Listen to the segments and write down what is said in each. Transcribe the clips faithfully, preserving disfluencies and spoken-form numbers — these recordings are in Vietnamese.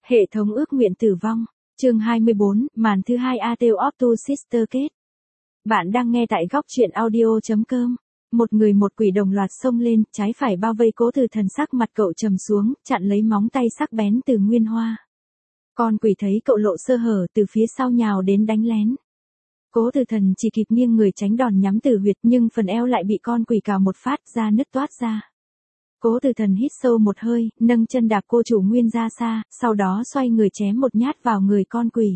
Hệ thống ước nguyện tử vong. Chương hai mươi bốn, màn thứ hai A Tale of Two Sisters kết. Bạn đang nghe tại góc truyện audio chấm com. Một người một quỷ đồng loạt xông lên, trái phải bao vây Cố Từ Thần, sắc mặt cậu trầm xuống, chặn lấy móng tay sắc bén từ Nguyên Hoa. Con quỷ thấy cậu lộ sơ hở, từ phía sau nhào đến đánh lén. Cố Từ Thần chỉ kịp nghiêng người tránh đòn nhắm từ huyệt, nhưng phần eo lại bị con quỷ cào một phát ra nứt toát ra. Cố Từ Thần hít sâu một hơi, nâng chân đạp cô chủ Nguyên ra xa, sau đó xoay người chém một nhát vào người con quỷ.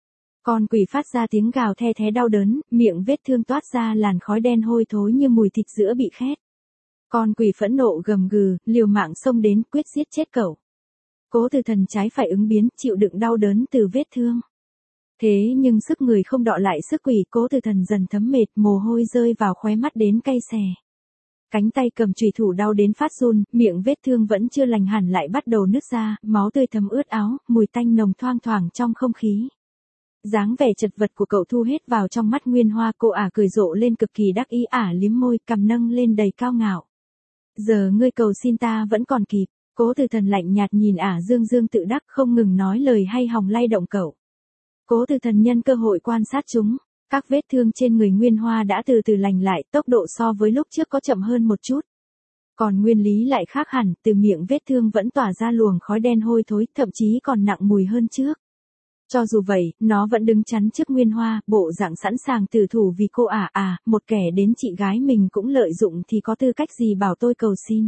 Con quỷ phát ra tiếng gào the thé đau đớn, miệng vết thương toát ra làn khói đen hôi thối như mùi thịt giữa bị khét. Con quỷ phẫn nộ gầm gừ, liều mạng xông đến quyết giết chết cậu. Cố Từ Thần trái phải ứng biến, chịu đựng đau đớn từ vết thương. Thế nhưng sức người không đọ lại sức quỷ, Cố Từ Thần dần thấm mệt, mồ hôi rơi vào khóe mắt đến cay xè. Cánh tay cầm chùy thủ đau đến phát run, miệng vết thương vẫn chưa lành hẳn lại bắt đầu nứt ra, máu tươi thấm ướt áo, mùi tanh nồng thoang thoảng trong không khí. Dáng vẻ chật vật của cậu thu hết vào trong mắt Nguyên Hoa, cô ả cười rộ lên cực kỳ đắc ý, ả liếm môi, cằm nâng lên đầy cao ngạo. Giờ ngươi cầu xin ta vẫn còn kịp. Cố Từ Thần lạnh nhạt nhìn ả dương dương tự đắc, không ngừng nói lời hay hòng lay động cậu. Cố Từ Thần nhân cơ hội quan sát chúng. Các vết thương trên người Nguyên Hoa đã từ từ lành lại, tốc độ so với lúc trước có chậm hơn một chút. Còn Nguyên Lý lại khác hẳn, từ miệng vết thương vẫn tỏa ra luồng khói đen hôi thối, thậm chí còn nặng mùi hơn trước. Cho dù vậy, nó vẫn đứng chắn trước Nguyên Hoa, bộ dạng sẵn sàng tử thủ vì cô ả à, một kẻ đến chị gái mình cũng lợi dụng thì có tư cách gì bảo tôi cầu xin.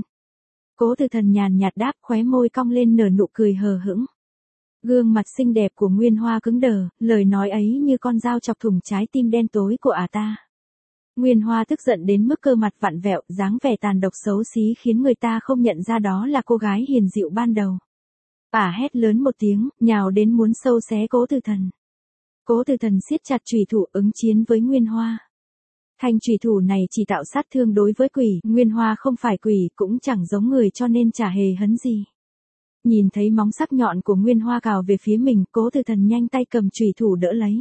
Cố Từ Thần nhàn nhạt đáp, khóe môi cong lên nở nụ cười hờ hững. Gương mặt xinh đẹp của Nguyên Hoa cứng đờ, lời nói ấy như con dao chọc thủng trái tim đen tối của ả ta. Nguyên Hoa tức giận đến mức cơ mặt vặn vẹo, dáng vẻ tàn độc xấu xí khiến người ta không nhận ra đó là cô gái hiền dịu ban đầu. Ả hét lớn một tiếng, nhào đến muốn sâu xé Cố Từ Thần. Cố Từ Thần siết chặt chùy thủ ứng chiến với Nguyên Hoa. Thanh chùy thủ này chỉ tạo sát thương đối với quỷ, Nguyên Hoa không phải quỷ, cũng chẳng giống người cho nên chả hề hấn gì. Nhìn thấy móng sắc nhọn của Nguyên Hoa cào về phía mình, Cố Từ Thần nhanh tay cầm chùy thủ đỡ lấy.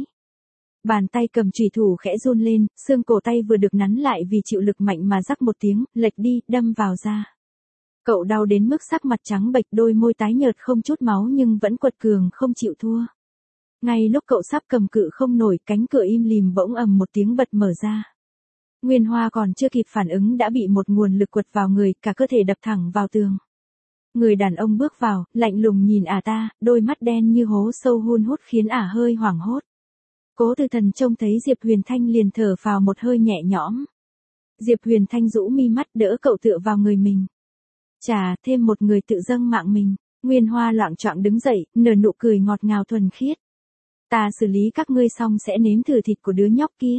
Bàn tay cầm chùy thủ khẽ run lên, xương cổ tay vừa được nắn lại vì chịu lực mạnh mà rắc một tiếng, lệch đi, đâm vào da. Cậu đau đến mức sắc mặt trắng bệch, đôi môi tái nhợt không chút máu nhưng vẫn quật cường không chịu thua. Ngay lúc cậu sắp cầm cự không nổi, cánh cửa im lìm bỗng ầm một tiếng bật mở ra. Nguyên Hoa còn chưa kịp phản ứng đã bị một nguồn lực quật vào người, cả cơ thể đập thẳng vào tường. Người đàn ông bước vào, lạnh lùng nhìn ả ta, đôi mắt đen như hố sâu hun hút khiến ả hơi hoảng hốt. Cố Từ Thần trông thấy Diệp Huyền Thanh liền thở phào một hơi nhẹ nhõm. Diệp Huyền Thanh rũ mi mắt đỡ cậu tựa vào người mình. Chà, thêm một người tự dâng mạng mình. Nguyên Hoa loạng choạng đứng dậy, nở nụ cười ngọt ngào thuần khiết. Ta xử lý các ngươi xong sẽ nếm thử thịt của đứa nhóc kia.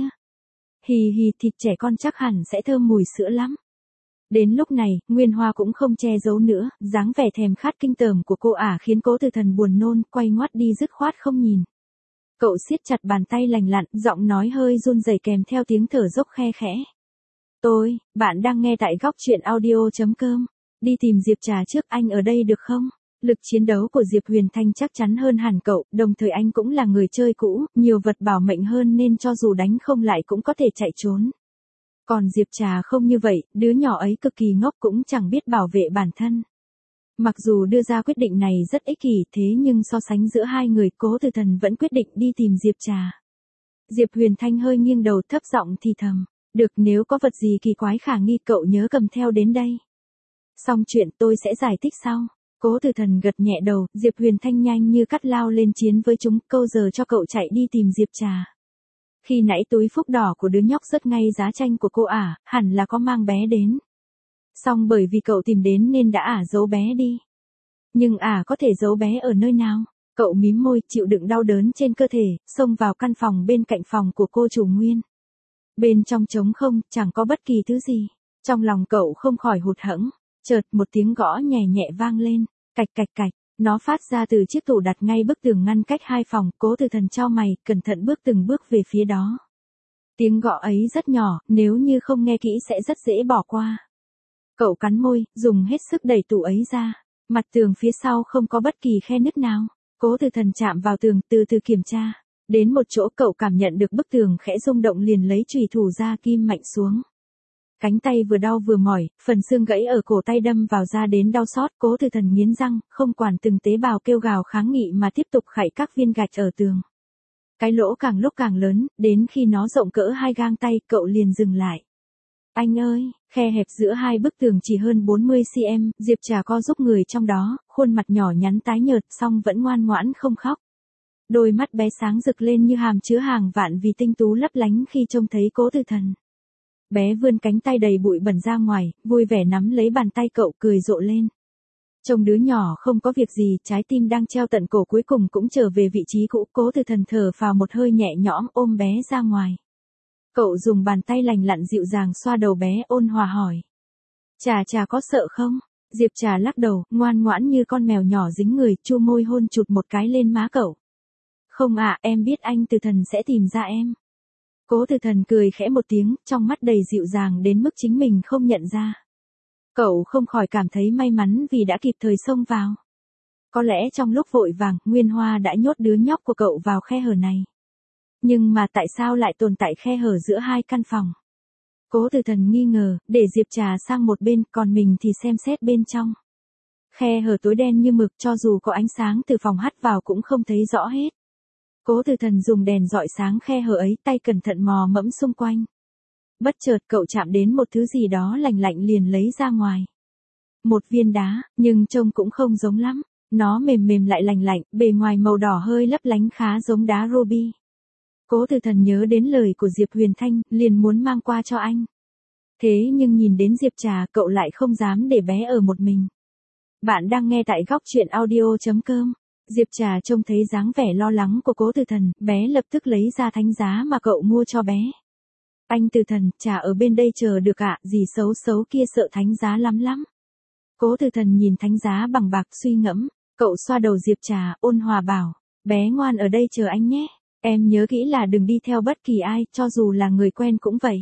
Hì hì, thịt trẻ con chắc hẳn sẽ thơm mùi sữa lắm. Đến lúc này, Nguyên Hoa cũng không che giấu nữa, dáng vẻ thèm khát kinh tởm của cô ả khiến Cố Từ Thần buồn nôn, quay ngoắt đi dứt khoát không nhìn. Cậu siết chặt bàn tay lành lặn, giọng nói hơi run rẩy kèm theo tiếng thở dốc khe khẽ. Tôi, bạn đang nghe tại góc truyện audio chấm com. Đi tìm Diệp Trà trước, anh ở đây được không? Lực chiến đấu của Diệp Huyền Thanh chắc chắn hơn hẳn cậu, đồng thời anh cũng là người chơi cũ, nhiều vật bảo mệnh hơn nên cho dù đánh không lại cũng có thể chạy trốn. Còn Diệp Trà không như vậy, đứa nhỏ ấy cực kỳ ngốc cũng chẳng biết bảo vệ bản thân. Mặc dù đưa ra quyết định này rất ích kỷ, thế nhưng so sánh giữa hai người, Cố Từ Thần vẫn quyết định đi tìm Diệp Trà. Diệp Huyền Thanh hơi nghiêng đầu thấp giọng thì thầm. Được, nếu có vật gì kỳ quái khả nghi cậu nhớ cầm theo đến đây. Xong chuyện tôi sẽ giải thích sau. Cố Từ Thần gật nhẹ đầu, Diệp Huyền Thanh nhanh như cắt lao lên chiến với chúng, câu giờ cho cậu chạy đi tìm Diệp Trà. Khi nãy túi phúc đỏ của đứa nhóc rớt ngay giá tranh của cô ả, hẳn là có mang bé đến. Xong bởi vì cậu tìm đến nên đã ả giấu bé đi. Nhưng ả có thể giấu bé ở nơi nào? Cậu mím môi, chịu đựng đau đớn trên cơ thể, xông vào căn phòng bên cạnh phòng của cô chủ Nguyên. Bên trong trống không, chẳng có bất kỳ thứ gì. Trong lòng cậu không khỏi hụt hẫng. Chợt một tiếng gõ nhẹ nhẹ vang lên, cạch cạch cạch, nó phát ra từ chiếc tủ đặt ngay bức tường ngăn cách hai phòng. Cố Từ Thần chau mày, cẩn thận bước từng bước về phía đó. Tiếng gõ ấy rất nhỏ, nếu như không nghe kỹ sẽ rất dễ bỏ qua. Cậu cắn môi, dùng hết sức đẩy tủ ấy ra. Mặt tường phía sau không có bất kỳ khe nứt nào. Cố Từ Thần chạm vào tường, từ từ kiểm tra. Đến một chỗ cậu cảm nhận được bức tường khẽ rung động liền lấy chùy thủ ra kim mạnh xuống. Cánh tay vừa đau vừa mỏi, phần xương gãy ở cổ tay đâm vào da đến đau xót, Cố Từ Thần nghiến răng, không quản từng tế bào kêu gào kháng nghị mà tiếp tục khạy các viên gạch ở tường. Cái lỗ càng lúc càng lớn, đến khi nó rộng cỡ hai gang tay, cậu liền dừng lại. Anh ơi, khe hẹp giữa hai bức tường chỉ hơn bốn mươi xăng-ti-mét, Diệp Trà co giúp người trong đó, khuôn mặt nhỏ nhắn tái nhợt, song vẫn ngoan ngoãn không khóc. Đôi mắt bé sáng rực lên như hàm chứa hàng vạn vì tinh tú lấp lánh khi trông thấy Cố Từ Thần. Bé vươn cánh tay đầy bụi bẩn ra ngoài, vui vẻ nắm lấy bàn tay cậu cười rộ lên. Trông đứa nhỏ không có việc gì, trái tim đang treo tận cổ cuối cùng cũng trở về vị trí cũ. Cố Từ Thần thở phào một hơi nhẹ nhõm ôm bé ra ngoài. Cậu dùng bàn tay lành lặn dịu dàng xoa đầu bé ôn hòa hỏi. Trà Trà có sợ không? Diệp Trà lắc đầu, ngoan ngoãn như con mèo nhỏ dính người, chu môi hôn chụt một cái lên má cậu. Không ạ, em biết anh Từ Thần sẽ tìm ra em. Cố Từ Thần cười khẽ một tiếng, trong mắt đầy dịu dàng đến mức chính mình không nhận ra. Cậu không khỏi cảm thấy may mắn vì đã kịp thời xông vào. Có lẽ trong lúc vội vàng, Nguyên Hoa đã nhốt đứa nhóc của cậu vào khe hở này. Nhưng mà tại sao lại tồn tại khe hở giữa hai căn phòng? Cố Từ Thần nghi ngờ, để Diệp Trà sang một bên, còn mình thì xem xét bên trong. Khe hở tối đen như mực, cho dù có ánh sáng từ phòng hắt vào cũng không thấy rõ hết. Cố Từ Thần dùng đèn dọi sáng khe hở ấy, tay cẩn thận mò mẫm xung quanh. Bất chợt cậu chạm đến một thứ gì đó lành lạnh liền lấy ra ngoài. Một viên đá, nhưng trông cũng không giống lắm. Nó mềm mềm lại lành lạnh, bề ngoài màu đỏ hơi lấp lánh khá giống đá ruby. Cố Từ Thần nhớ đến lời của Diệp Huyền Thanh, liền muốn mang qua cho anh. Thế nhưng nhìn đến Diệp Trà, cậu lại không dám để bé ở một mình. Bạn đang nghe tại góc truyện audio chấm com. Diệp Trà trông thấy dáng vẻ lo lắng của Cố Từ Thần, bé lập tức lấy ra thánh giá mà cậu mua cho bé. Anh Từ Thần, Trà ở bên đây chờ được ạ, dì xấu xấu kia sợ thánh giá lắm lắm. Cố Từ Thần nhìn thánh giá bằng bạc suy ngẫm, cậu xoa đầu Diệp Trà, ôn hòa bảo, bé ngoan ở đây chờ anh nhé, em nhớ kỹ là đừng đi theo bất kỳ ai, cho dù là người quen cũng vậy.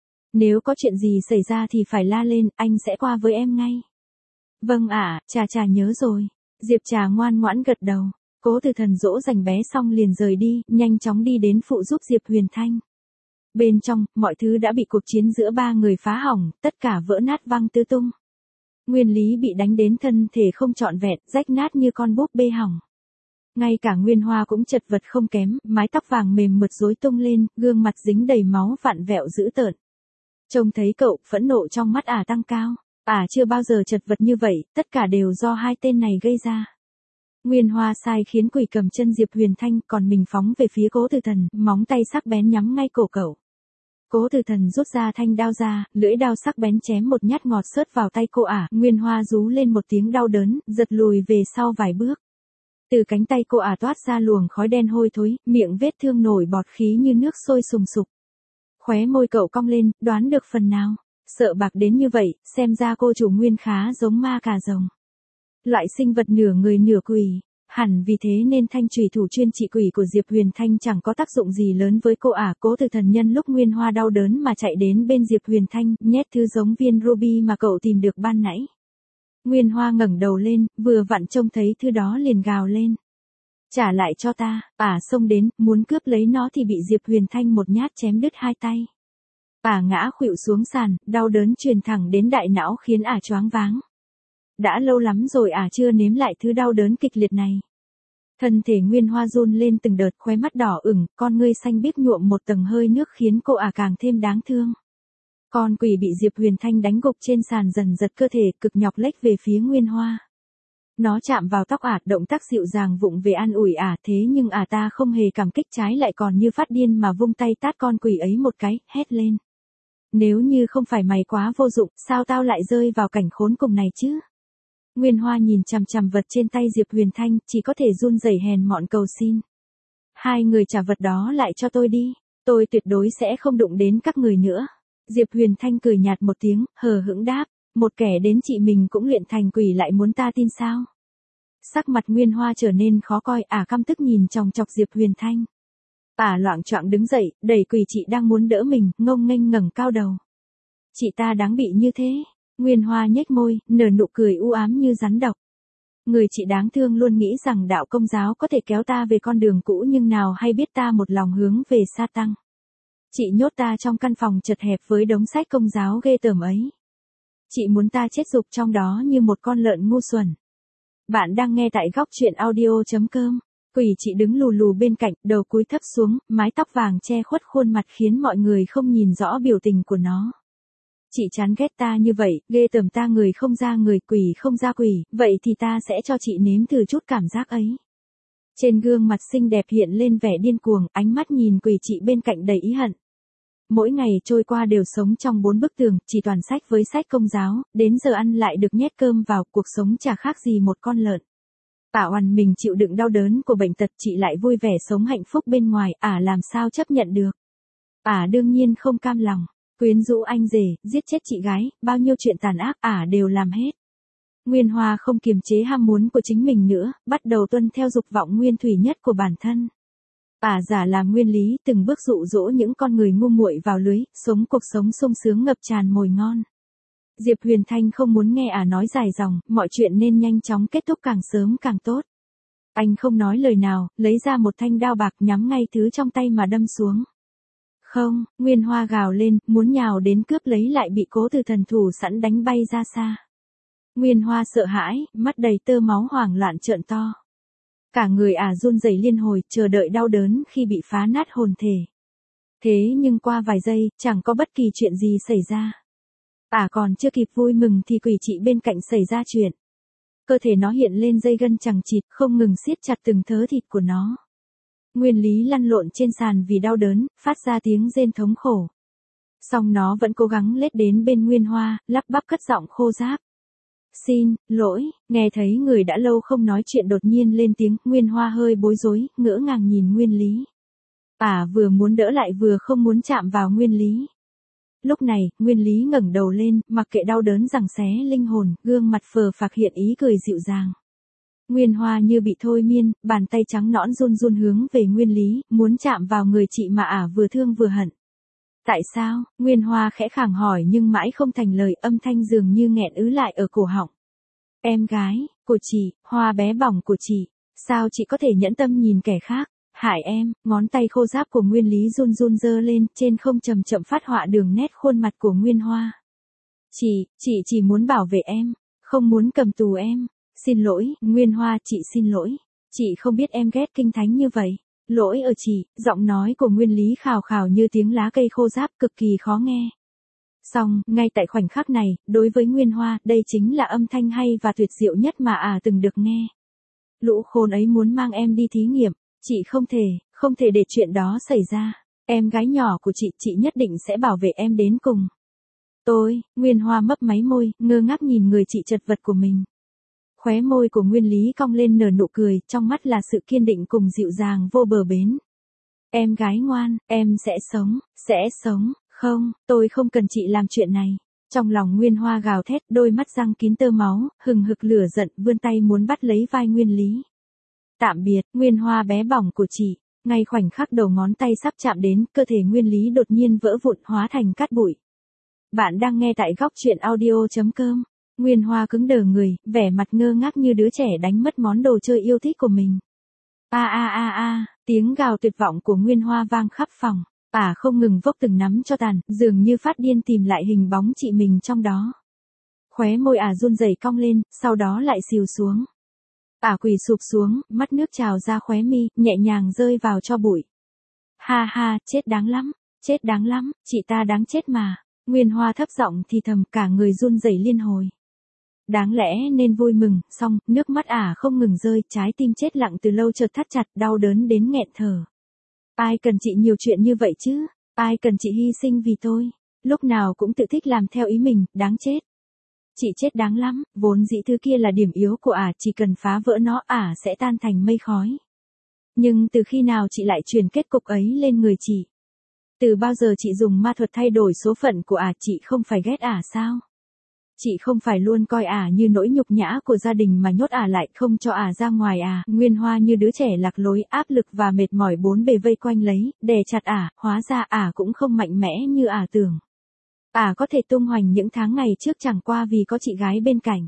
Nếu có chuyện gì xảy ra thì phải la lên, anh sẽ qua với em ngay. Vâng ạ, Trà Trà nhớ rồi. Diệp Trà ngoan ngoãn gật đầu. Cố Từ Thần dỗ dành bé xong liền rời đi, nhanh chóng đi đến phụ giúp Diệp Huyền Thanh. Bên trong, mọi thứ đã bị cuộc chiến giữa ba người phá hỏng, tất cả vỡ nát văng tứ tung. Nguyên Lý bị đánh đến thân thể không trọn vẹn, rách nát như con búp bê hỏng. Ngay cả Nguyên Hoa cũng chật vật không kém, mái tóc vàng mềm mượt rối tung lên, gương mặt dính đầy máu vặn vẹo dữ tợn. Trông thấy cậu, phẫn nộ trong mắt ả tăng cao. Ả chưa bao giờ chật vật như vậy, tất cả đều do hai tên này gây ra. Nguyên Hoa sai khiến quỷ cầm chân Diệp Huyền Thanh, còn mình phóng về phía Cố Từ Thần, móng tay sắc bén nhắm ngay cổ cậu. Cố Từ Thần rút ra thanh đao ra, lưỡi đao sắc bén chém một nhát ngọt xớt vào tay cô ả. Nguyên Hoa rú lên một tiếng đau đớn, giật lùi về sau vài bước. Từ cánh tay cô ả toát ra luồng khói đen hôi thối, miệng vết thương nổi bọt khí như nước sôi sùng sục. Khóe môi cậu cong lên, đoán được phần nào. Sợ bạc đến như vậy, xem ra cô chủ Nguyên khá giống ma cà rồng. Loại sinh vật nửa người nửa quỷ, hẳn vì thế nên thanh chùy thủ chuyên trị quỷ của Diệp Huyền Thanh chẳng có tác dụng gì lớn với cô ả. Cố Từ Thần nhân lúc Nguyên Hoa đau đớn mà chạy đến bên Diệp Huyền Thanh, nhét thứ giống viên ruby mà cậu tìm được ban nãy. Nguyên Hoa ngẩng đầu lên, vừa vặn trông thấy thứ đó liền gào lên. Trả lại cho ta, ả xông đến, muốn cướp lấy nó thì bị Diệp Huyền Thanh một nhát chém đứt hai tay. Ả ngã khuỵu xuống sàn, đau đớn truyền thẳng đến đại não khiến ả choáng váng. Đã lâu lắm rồi ả chưa nếm lại thứ đau đớn kịch liệt này. Thân thể Nguyên Hoa run lên từng đợt, khóe mắt đỏ ửng, con ngươi xanh biếc nhuộm một tầng hơi nước khiến cô ả càng thêm đáng thương. Con quỷ bị Diệp Huyền Thanh đánh gục trên sàn dần giật cơ thể, cực nhọc lách về phía Nguyên Hoa. Nó chạm vào tóc ả, động tác dịu dàng vụng về an ủi ả, thế nhưng ả ta không hề cảm kích, trái lại còn như phát điên mà vung tay tát con quỷ ấy một cái, hét lên. Nếu như không phải mày quá vô dụng, sao tao lại rơi vào cảnh khốn cùng này chứ? Nguyên Hoa nhìn chằm chằm vật trên tay Diệp Huyền Thanh, chỉ có thể run rẩy hèn mọn cầu xin. Hai người trả vật đó lại cho tôi đi, tôi tuyệt đối sẽ không đụng đến các người nữa. Diệp Huyền Thanh cười nhạt một tiếng, hờ hững đáp, một kẻ đến chị mình cũng luyện thành quỷ lại muốn ta tin sao? Sắc mặt Nguyên Hoa trở nên khó coi, ả căm tức nhìn chòng chọc Diệp Huyền Thanh. Ả loạng choạng đứng dậy, đẩy quỷ chị đang muốn đỡ mình, ngông nghênh ngẩng cao đầu. Chị ta đáng bị như thế. Nguyên Hoa nhếch môi, nở nụ cười u ám như rắn độc. Người chị đáng thương luôn nghĩ rằng đạo Công giáo có thể kéo ta về con đường cũ nhưng nào hay biết ta một lòng hướng về sa tăng. Chị nhốt ta trong căn phòng chật hẹp với đống sách công giáo ghê tởm ấy. Chị muốn ta chết rục trong đó như một con lợn ngu xuẩn. Bạn đang nghe tại góc truyện audio.com. Quỷ chị đứng lù lù bên cạnh, đầu cúi thấp xuống, mái tóc vàng che khuất khuôn mặt khiến mọi người không nhìn rõ biểu tình của nó. Chị chán ghét ta như vậy, ghê tởm ta người không ra người, quỷ không ra quỷ, vậy thì ta sẽ cho chị nếm thử chút cảm giác ấy. Trên gương mặt xinh đẹp hiện lên vẻ điên cuồng, ánh mắt nhìn quỷ chị bên cạnh đầy ý hận. Mỗi ngày trôi qua đều sống trong bốn bức tường, chỉ toàn sách với sách công giáo, đến giờ ăn lại được nhét cơm vào, cuộc sống chả khác gì một con lợn. Ả oằn mình chịu đựng đau đớn của bệnh tật, chị lại vui vẻ sống hạnh phúc bên ngoài, Ả làm sao chấp nhận được. Ả đương nhiên không cam lòng, quyến rũ anh rể, giết chết chị gái, bao nhiêu chuyện tàn ác Ả đều làm hết. Nguyên Hoa không kiềm chế ham muốn của chính mình nữa, bắt đầu tuân theo dục vọng nguyên thủy nhất của bản thân. Ả giả làm nguyên lý, từng bước dụ dỗ những con người ngu muội vào lưới, sống cuộc sống sung sướng ngập tràn mồi ngon. Diệp Huyền Thanh không muốn nghe Ả nói dài dòng, mọi chuyện nên nhanh chóng kết thúc càng sớm càng tốt. Anh không nói lời nào, lấy ra một thanh đao bạc nhắm ngay thứ trong tay mà đâm xuống. Không, Nguyên Hoa gào lên, muốn nhào đến cướp lấy lại bị Cố Từ thần thủ sẵn đánh bay ra xa. Nguyên Hoa sợ hãi, mắt đầy tơ máu hoảng loạn trợn to. Cả người Ả run rẩy liên hồi, chờ đợi đau đớn khi bị phá nát hồn thể. Thế nhưng qua vài giây, chẳng có bất kỳ chuyện gì xảy ra. Ả còn chưa kịp vui mừng thì quỷ chị bên cạnh xảy ra chuyện. Cơ thể nó hiện lên dây gân chằng chịt, không ngừng siết chặt từng thớ thịt của nó. Nguyên Lý lăn lộn trên sàn vì đau đớn, phát ra tiếng rên thống khổ. Song nó vẫn cố gắng lết đến bên Nguyên Hoa, lắp bắp cất giọng khô ráp. Xin, lỗi, nghe thấy người đã lâu không nói chuyện đột nhiên lên tiếng, Nguyên Hoa hơi bối rối, ngỡ ngàng nhìn Nguyên Lý. Ả vừa muốn đỡ lại vừa không muốn chạm vào Nguyên Lý. Lúc này, Nguyên Lý ngẩng đầu lên, mặc kệ đau đớn giằng xé linh hồn, gương mặt phờ phạc hiện ý cười dịu dàng. Nguyên Hoa như bị thôi miên, bàn tay trắng nõn run run hướng về Nguyên Lý, muốn chạm vào người chị mà Ả vừa thương vừa hận. Tại sao? Nguyên Hoa khẽ khàng hỏi nhưng mãi không thành lời, âm thanh dường như nghẹn ứ lại ở cổ họng. Em gái, của chị, Hoa bé bỏng của chị, sao chị có thể nhẫn tâm nhìn kẻ khác, hại em, ngón tay khô ráp của Nguyên Lý run run giơ lên, trên không chậm chậm phát họa đường nét khuôn mặt của Nguyên Hoa. Chị, chị chỉ muốn bảo vệ em, không muốn cầm tù em, xin lỗi, Nguyên Hoa, chị xin lỗi, chị không biết em ghét kinh thánh như vậy. Lỗi ở chị, giọng nói của Nguyên Lý khào khào như tiếng lá cây khô ráp cực kỳ khó nghe. Song, ngay tại khoảnh khắc này, đối với Nguyên Hoa, đây chính là âm thanh hay và tuyệt diệu nhất mà Ả từng được nghe. Lũ khốn ấy muốn mang em đi thí nghiệm, chị không thể, không thể để chuyện đó xảy ra. Em gái nhỏ của chị, chị nhất định sẽ bảo vệ em đến cùng. Tôi, Nguyên Hoa mấp máy môi, ngơ ngác nhìn người chị chật vật của mình. Khóe môi của Nguyên Lý cong lên nở nụ cười, trong mắt là sự kiên định cùng dịu dàng vô bờ bến. Em gái ngoan, em sẽ sống, sẽ sống, không, tôi không cần chị làm chuyện này. Trong lòng Nguyên Hoa gào thét, đôi mắt răng kín tơ máu, hừng hực lửa giận, vươn tay muốn bắt lấy vai Nguyên Lý. Tạm biệt, Nguyên Hoa bé bỏng của chị. Ngay khoảnh khắc đầu ngón tay sắp chạm đến, cơ thể Nguyên Lý đột nhiên vỡ vụn hóa thành cát bụi. Bạn đang nghe tại góc truyện audio.com. Nguyên Hoa cứng đờ người, vẻ mặt ngơ ngác như đứa trẻ đánh mất món đồ chơi yêu thích của mình. A a a a, tiếng gào tuyệt vọng của Nguyên Hoa vang khắp phòng. Ả không ngừng vốc từng nắm cho tàn, dường như phát điên tìm lại hình bóng chị mình trong đó. Khóe môi Ả run rẩy cong lên, sau đó lại xìu xuống. Ả quỳ sụp xuống, mắt nước trào ra khóe mi, nhẹ nhàng rơi vào cho bụi. Ha ha, chết đáng lắm, chết đáng lắm, chị ta đáng chết mà. Nguyên Hoa thấp giọng thì thầm, cả người run rẩy liên hồi. Đáng lẽ nên vui mừng, song, nước mắt Ả không ngừng rơi, trái tim chết lặng từ lâu chợt thắt chặt, đau đớn đến nghẹn thở. Ai cần chị nhiều chuyện như vậy chứ? Ai cần chị hy sinh vì tôi? Lúc nào cũng tự thích làm theo ý mình, đáng chết. Chị chết đáng lắm, vốn dĩ thứ kia là điểm yếu của Ả, chỉ cần phá vỡ nó Ả sẽ tan thành mây khói. Nhưng từ khi nào chị lại truyền kết cục ấy lên người chị? Từ bao giờ chị dùng ma thuật thay đổi số phận của Ả, chị không phải ghét Ả sao? Chị không phải luôn coi Ả như nỗi nhục nhã của gia đình mà nhốt Ả lại không cho Ả ra ngoài à? Nguyên Hoa như đứa trẻ lạc lối, áp lực và mệt mỏi bốn bề vây quanh lấy, đè chặt Ả, hóa ra Ả cũng không mạnh mẽ như Ả tưởng. Ả có thể tung hoành những tháng ngày trước chẳng qua vì có chị gái bên cạnh.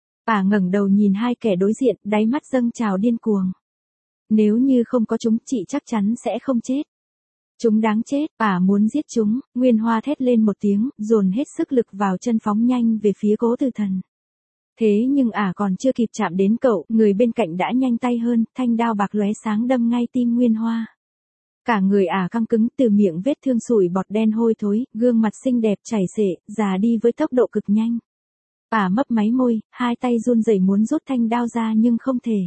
Ả ngẩng đầu nhìn hai kẻ đối diện, đáy mắt dâng trào điên cuồng. Nếu như không có chúng, chị chắc chắn sẽ không chết. Chúng đáng chết, ả muốn giết chúng, Nguyên Hoa thét lên một tiếng, dồn hết sức lực vào chân phóng nhanh về phía Cố Từ Thần. Thế nhưng ả còn chưa kịp chạm đến cậu, người bên cạnh đã nhanh tay hơn, thanh đao bạc lóe sáng đâm ngay tim Nguyên Hoa. Cả người ả căng cứng, từ miệng vết thương sủi bọt đen hôi thối, gương mặt xinh đẹp chảy xệ, già đi với tốc độ cực nhanh. Ả mấp máy môi, hai tay run rẩy muốn rút thanh đao ra nhưng không thể.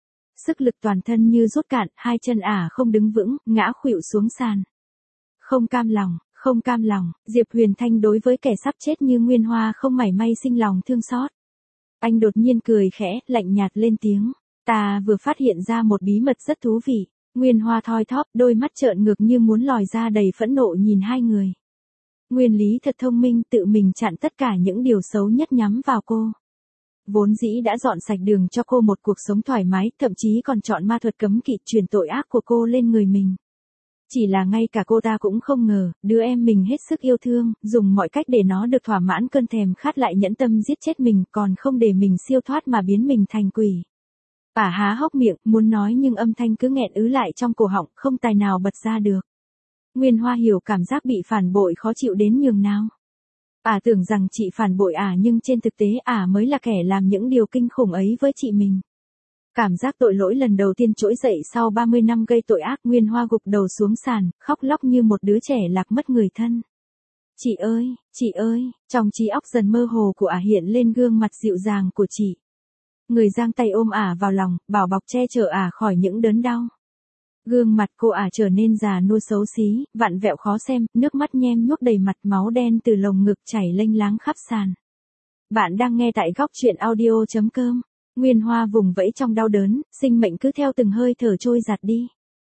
Sức lực toàn thân như rút cạn, hai chân ả không đứng vững, ngã khuỵu xuống sàn. Không cam lòng, không cam lòng, Diệp Huyền Thanh đối với kẻ sắp chết như Nguyên Hoa không mảy may sinh lòng thương xót. Anh đột nhiên cười khẽ, lạnh nhạt lên tiếng. Ta vừa phát hiện ra một bí mật rất thú vị. Nguyên Hoa thoi thóp, đôi mắt trợn ngược như muốn lòi ra đầy phẫn nộ nhìn hai người. Nguyên Lý thật thông minh, tự mình chặn tất cả những điều xấu nhất nhắm vào cô. Vốn dĩ đã dọn sạch đường cho cô một cuộc sống thoải mái, thậm chí còn chọn ma thuật cấm kỵ truyền tội ác của cô lên người mình. Chỉ là ngay cả cô ta cũng không ngờ, đứa em mình hết sức yêu thương, dùng mọi cách để nó được thỏa mãn cơn thèm khát lại nhẫn tâm giết chết mình, còn không để mình siêu thoát mà biến mình thành quỷ. Ả há hốc miệng, muốn nói nhưng âm thanh cứ nghẹn ứ lại trong cổ họng, không tài nào bật ra được. Nguyên Hoa hiểu cảm giác bị phản bội khó chịu đến nhường nào. Ả tưởng rằng chị phản bội ả nhưng trên thực tế ả mới là kẻ làm những điều kinh khủng ấy với chị mình. Cảm giác tội lỗi lần đầu tiên trỗi dậy sau ba mươi năm gây tội ác, Nguyên Hoa gục đầu xuống sàn, khóc lóc như một đứa trẻ lạc mất người thân. Chị ơi, chị ơi, trong trí óc dần mơ hồ của ả hiện lên gương mặt dịu dàng của chị. Người giang tay ôm ả vào lòng, bảo bọc che chở ả khỏi những đớn đau. Gương mặt cô ả trở nên già nua xấu xí, vặn vẹo khó xem, nước mắt nhem nhuốc đầy mặt, máu đen từ lồng ngực chảy lênh láng khắp sàn. Bạn đang nghe tại góc truyện audio chấm com. Nguyên Hoa vùng vẫy trong đau đớn, sinh mệnh cứ theo từng hơi thở trôi giạt đi.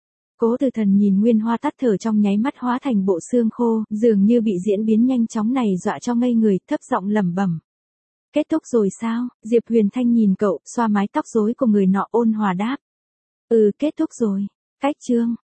Cố Từ Thần nhìn Nguyên Hoa tắt thở trong nháy mắt hóa thành bộ xương khô, dường như bị diễn biến nhanh chóng này dọa cho ngây người, thấp giọng lẩm bẩm. Kết thúc rồi sao? Diệp Huyền Thanh nhìn cậu, xoa mái tóc rối của người nọ ôn hòa đáp. Ừ, kết thúc rồi. Cách chương.